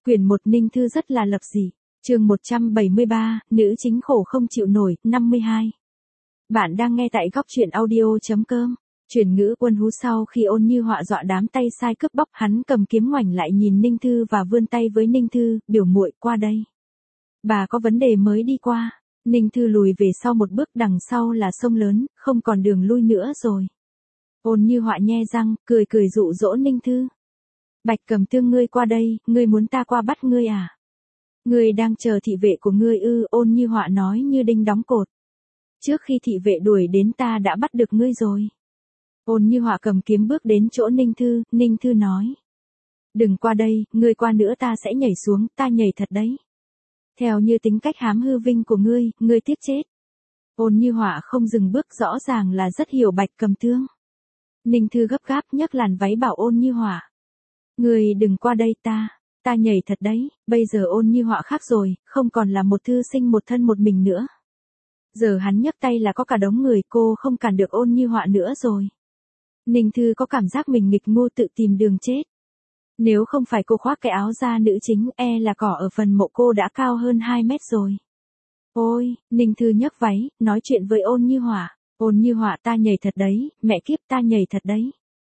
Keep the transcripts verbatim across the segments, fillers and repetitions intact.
Quyển một Ninh Thư rất là lập dị. Chương một trăm bảy mươi ba, nữ chính khổ không chịu nổi, năm mươi hai. Bạn đang nghe tại góc truyện audio.com. Chuyển ngữ quân hú sau khi Ôn Như Họa dọa đám tay sai cướp bóc, hắn cầm kiếm ngoảnh lại nhìn Ninh Thư và vươn tay với Ninh Thư, biểu muội qua đây. Bà có vấn đề mới đi qua. Ninh Thư lùi về sau một bước, đằng sau là sông lớn, không còn đường lui nữa rồi. Ôn Như Họa nhe răng, cười cười dụ dỗ Ninh Thư. Bạch Cầm Tương, ngươi qua đây, ngươi muốn ta qua bắt ngươi à? Ngươi đang chờ thị vệ của ngươi ư? Ôn Như Họa nói như đinh đóng cột. Trước khi thị vệ đuổi đến ta đã bắt được ngươi rồi. Ôn Như Họa cầm kiếm bước đến chỗ Ninh Thư, Ninh Thư nói. Đừng qua đây, ngươi qua nữa ta sẽ nhảy xuống, ta nhảy thật đấy. Theo như tính cách hám hư vinh của ngươi, ngươi tiếc chết. Ôn Như Họa không dừng bước, rõ ràng là rất hiểu Bạch Cầm Tương. Ninh Thư gấp gáp nhấc làn váy bảo Ôn Như Họa. Ngươi đừng qua đây, ta, ta nhảy thật đấy. Bây giờ Ôn Như Họa khác rồi, không còn là một thư sinh một thân một mình nữa. Giờ hắn nhấc tay là có cả đống người, cô không cản được Ôn Như Họa nữa rồi. Ninh Thư có cảm giác mình nghịch ngu tự tìm đường chết. Nếu không phải cô khoác cái áo da nữ chính, e là cỏ ở phần mộ cô đã cao hơn hai mét rồi. Ôi, Ninh Thư nhấc váy, nói chuyện với Ôn Như Họa. Ôn Như Họa, ta nhảy thật đấy, mẹ kiếp, ta nhảy thật đấy.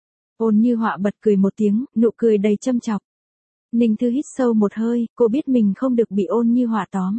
Ôn Như Họa bật cười một tiếng, nụ cười đầy châm chọc. Ninh Thư hít sâu một hơi, cô biết mình không được bị Ôn Như Họa tóm.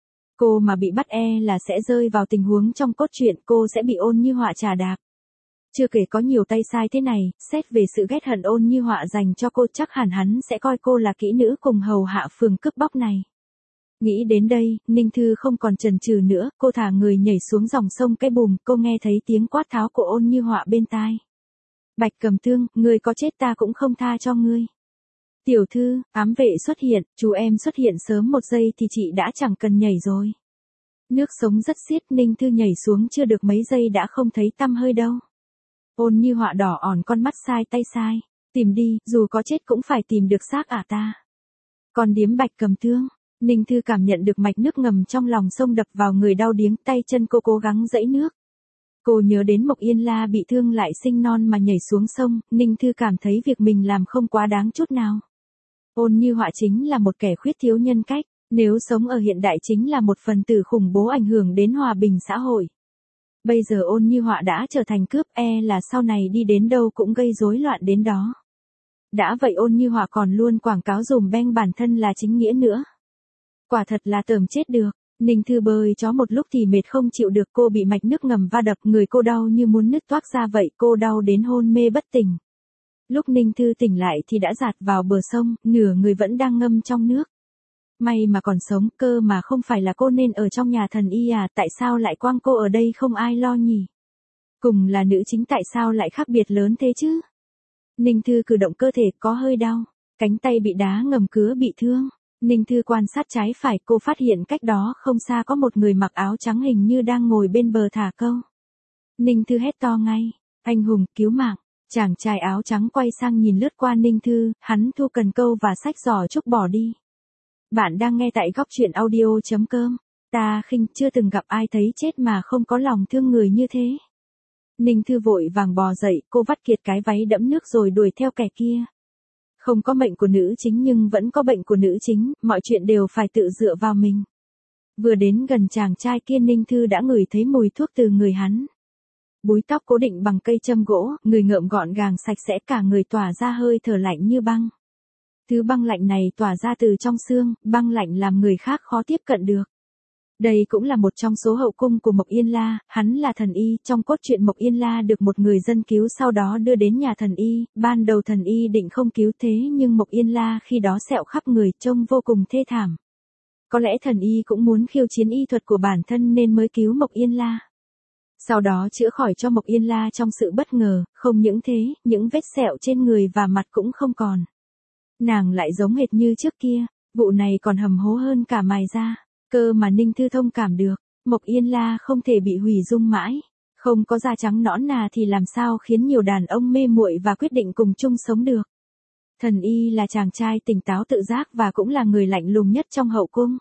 Cô mà bị bắt e là sẽ rơi vào tình huống trong cốt truyện, cô sẽ bị Ôn Như Họa trà đạp. Chưa kể có nhiều tay sai thế này, xét về sự ghét hận Ôn Như Họa dành cho cô, chắc hẳn hắn sẽ coi cô là kỹ nữ cùng hầu hạ phường cướp bóc này. Nghĩ đến đây, Ninh Thư không còn chần chừ nữa, cô thả người nhảy xuống dòng sông cái bùm, cô nghe thấy tiếng quát tháo của Ôn Như Họa bên tai. Bạch Cầm Tương, ngươi có chết ta cũng không tha cho ngươi. Tiểu thư, ám vệ xuất hiện, chú em xuất hiện sớm một giây thì chị đã chẳng cần nhảy rồi. Nước sống rất xiết, Ninh Thư nhảy xuống chưa được mấy giây đã không thấy tăm hơi đâu. Ôn Như Họa đỏ ỏn con mắt, sai tay sai. Tìm đi, dù có chết cũng phải tìm được xác ả ta. Còn điếm Bạch Cầm Tương. Ninh Thư cảm nhận được mạch nước ngầm trong lòng sông đập vào người đau điếng, tay chân cô cố gắng giãy nước. Cô nhớ đến Mộc Yên La bị thương lại sinh non mà nhảy xuống sông, Ninh Thư cảm thấy việc mình làm không quá đáng chút nào. Ôn Như Họa chính là một kẻ khuyết thiếu nhân cách, nếu sống ở hiện đại chính là một phần tử khủng bố ảnh hưởng đến hòa bình xã hội. Bây giờ Ôn Như Họa đã trở thành cướp, e là sau này đi đến đâu cũng gây rối loạn đến đó. Đã vậy Ôn Như Họa còn luôn quảng cáo dùm beng bản thân là chính nghĩa nữa. Quả thật là tởm chết được. Ninh Thư bơi chó một lúc thì mệt không chịu được, cô bị mạch nước ngầm va đập, người cô đau như muốn nứt toác ra vậy, cô đau đến hôn mê bất tỉnh. Lúc Ninh Thư tỉnh lại thì đã dạt vào bờ sông, nửa người vẫn đang ngâm trong nước. May mà còn sống, cơ mà không phải là cô nên ở trong nhà thần y à, tại sao lại quăng cô ở đây không ai lo nhỉ? Cùng là nữ chính tại sao lại khác biệt lớn thế chứ? Ninh Thư cử động cơ thể có hơi đau, cánh tay bị đá ngầm cứa bị thương. Ninh Thư quan sát trái phải, cô phát hiện cách đó không xa có một người mặc áo trắng hình như đang ngồi bên bờ thả câu. Ninh Thư hét to ngay, anh hùng, cứu mạng. Chàng trai áo trắng quay sang nhìn lướt qua Ninh Thư, hắn thu cần câu và xách giỏ trúc bỏ đi. Bạn đang nghe tại góc truyện audio.com. Ta khinh, chưa từng gặp ai thấy chết mà không có lòng thương người như thế. Ninh Thư vội vàng bò dậy, cô vắt kiệt cái váy đẫm nước rồi đuổi theo kẻ kia. Không có mệnh của nữ chính nhưng vẫn có bệnh của nữ chính, mọi chuyện đều phải tự dựa vào mình. Vừa đến gần chàng trai kia, Ninh Thư đã ngửi thấy mùi thuốc từ người hắn. Búi tóc cố định bằng cây châm gỗ, người ngợm gọn gàng sạch sẽ, cả người tỏa ra hơi thở lạnh như băng. Thứ băng lạnh này tỏa ra từ trong xương, băng lạnh làm người khác khó tiếp cận được. Đây cũng là một trong số hậu cung của Mộc Yên La, hắn là thần y, trong cốt truyện Mộc Yên La được một người dân cứu sau đó đưa đến nhà thần y, ban đầu thần y định không cứu thế nhưng Mộc Yên La khi đó sẹo khắp người trông vô cùng thê thảm. Có lẽ thần y cũng muốn khiêu chiến y thuật của bản thân nên mới cứu Mộc Yên La. Sau đó chữa khỏi cho Mộc Yên La trong sự bất ngờ, không những thế, những vết sẹo trên người và mặt cũng không còn. Nàng lại giống hệt như trước kia, vụ này còn hầm hố hơn cả mài da. Cơ mà Ninh Thư thông cảm được, Mộc Yên La không thể bị hủy dung mãi, không có da trắng nõn nà thì làm sao khiến nhiều đàn ông mê muội và quyết định cùng chung sống được. Thần y là chàng trai tỉnh táo tự giác và cũng là người lạnh lùng nhất trong hậu cung.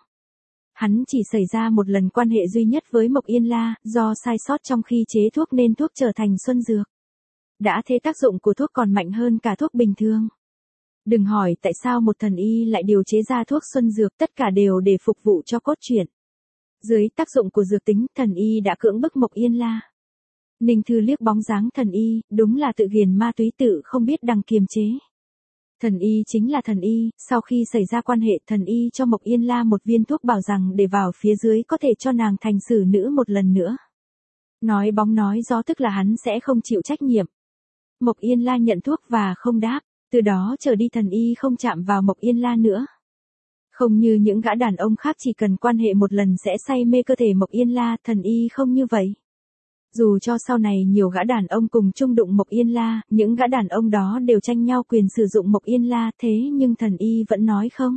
Hắn chỉ xảy ra một lần quan hệ duy nhất với Mộc Yên La, do sai sót trong khi chế thuốc nên thuốc trở thành xuân dược. Đã thế tác dụng của thuốc còn mạnh hơn cả thuốc bình thường. Đừng hỏi tại sao một thần y lại điều chế ra thuốc xuân dược, tất cả đều để phục vụ cho cốt truyện. Dưới tác dụng của dược tính, thần y đã cưỡng bức Mộc Yên La. Ninh Thư liếc bóng dáng thần y, đúng là tự ghiền ma túy tự không biết đằng kiềm chế. Thần y chính là thần y, sau khi xảy ra quan hệ, thần y cho Mộc Yên La một viên thuốc bảo rằng để vào phía dưới có thể cho nàng thành xử nữ một lần nữa. Nói bóng nói gió tức là hắn sẽ không chịu trách nhiệm. Mộc Yên La nhận thuốc và không đáp, từ đó trở đi thần y không chạm vào Mộc Yên La nữa. Không như những gã đàn ông khác chỉ cần quan hệ một lần sẽ say mê cơ thể Mộc Yên La, thần y không như vậy. Dù cho sau này nhiều gã đàn ông cùng chung đụng Mộc Yên La, những gã đàn ông đó đều tranh nhau quyền sử dụng Mộc Yên La, thế nhưng thần y vẫn nói không.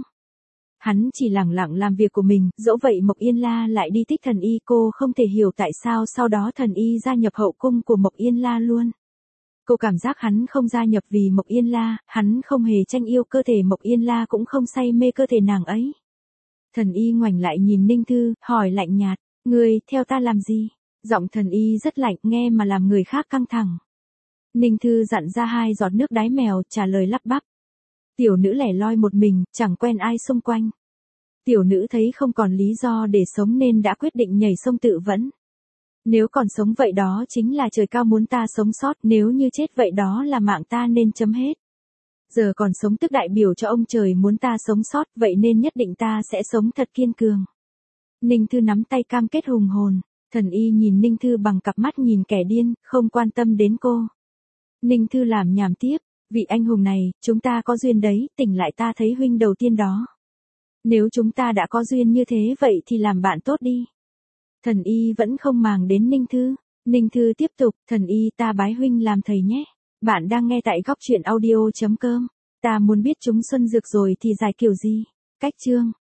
Hắn chỉ lẳng lặng làm việc của mình, dẫu vậy Mộc Yên La lại đi thích thần y, cô không thể hiểu tại sao sau đó thần y gia nhập hậu cung của Mộc Yên La luôn. Cô cảm giác hắn không gia nhập vì Mộc Yên La, hắn không hề tranh yêu cơ thể Mộc Yên La cũng không say mê cơ thể nàng ấy. Thần y ngoảnh lại nhìn Ninh Thư, hỏi lạnh nhạt, ngươi theo ta làm gì? Giọng thần y rất lạnh, nghe mà làm người khác căng thẳng. Ninh Thư dặn ra hai giọt nước đái mèo, trả lời lắp bắp. Tiểu nữ lẻ loi một mình, chẳng quen ai xung quanh. Tiểu nữ thấy không còn lý do để sống nên đã quyết định nhảy sông tự vẫn. Nếu còn sống vậy đó chính là trời cao muốn ta sống sót, nếu như chết vậy đó là mạng ta nên chấm hết. Giờ còn sống tức đại biểu cho ông trời muốn ta sống sót, vậy nên nhất định ta sẽ sống thật kiên cường. Ninh Thư nắm tay cam kết hùng hồn, thần y nhìn Ninh Thư bằng cặp mắt nhìn kẻ điên, không quan tâm đến cô. Ninh Thư làm nhảm tiếp, vị anh hùng này, chúng ta có duyên đấy, tỉnh lại ta thấy huynh đầu tiên đó. Nếu chúng ta đã có duyên như thế vậy thì làm bạn tốt đi. Thần y vẫn không màng đến Ninh Thư. Ninh Thư tiếp tục, thần y ta bái huynh làm thầy nhé. Bạn đang nghe tại góc truyện audio chấm com. Ta muốn biết chúng xuân dược rồi thì giải kiểu gì? Cách chương.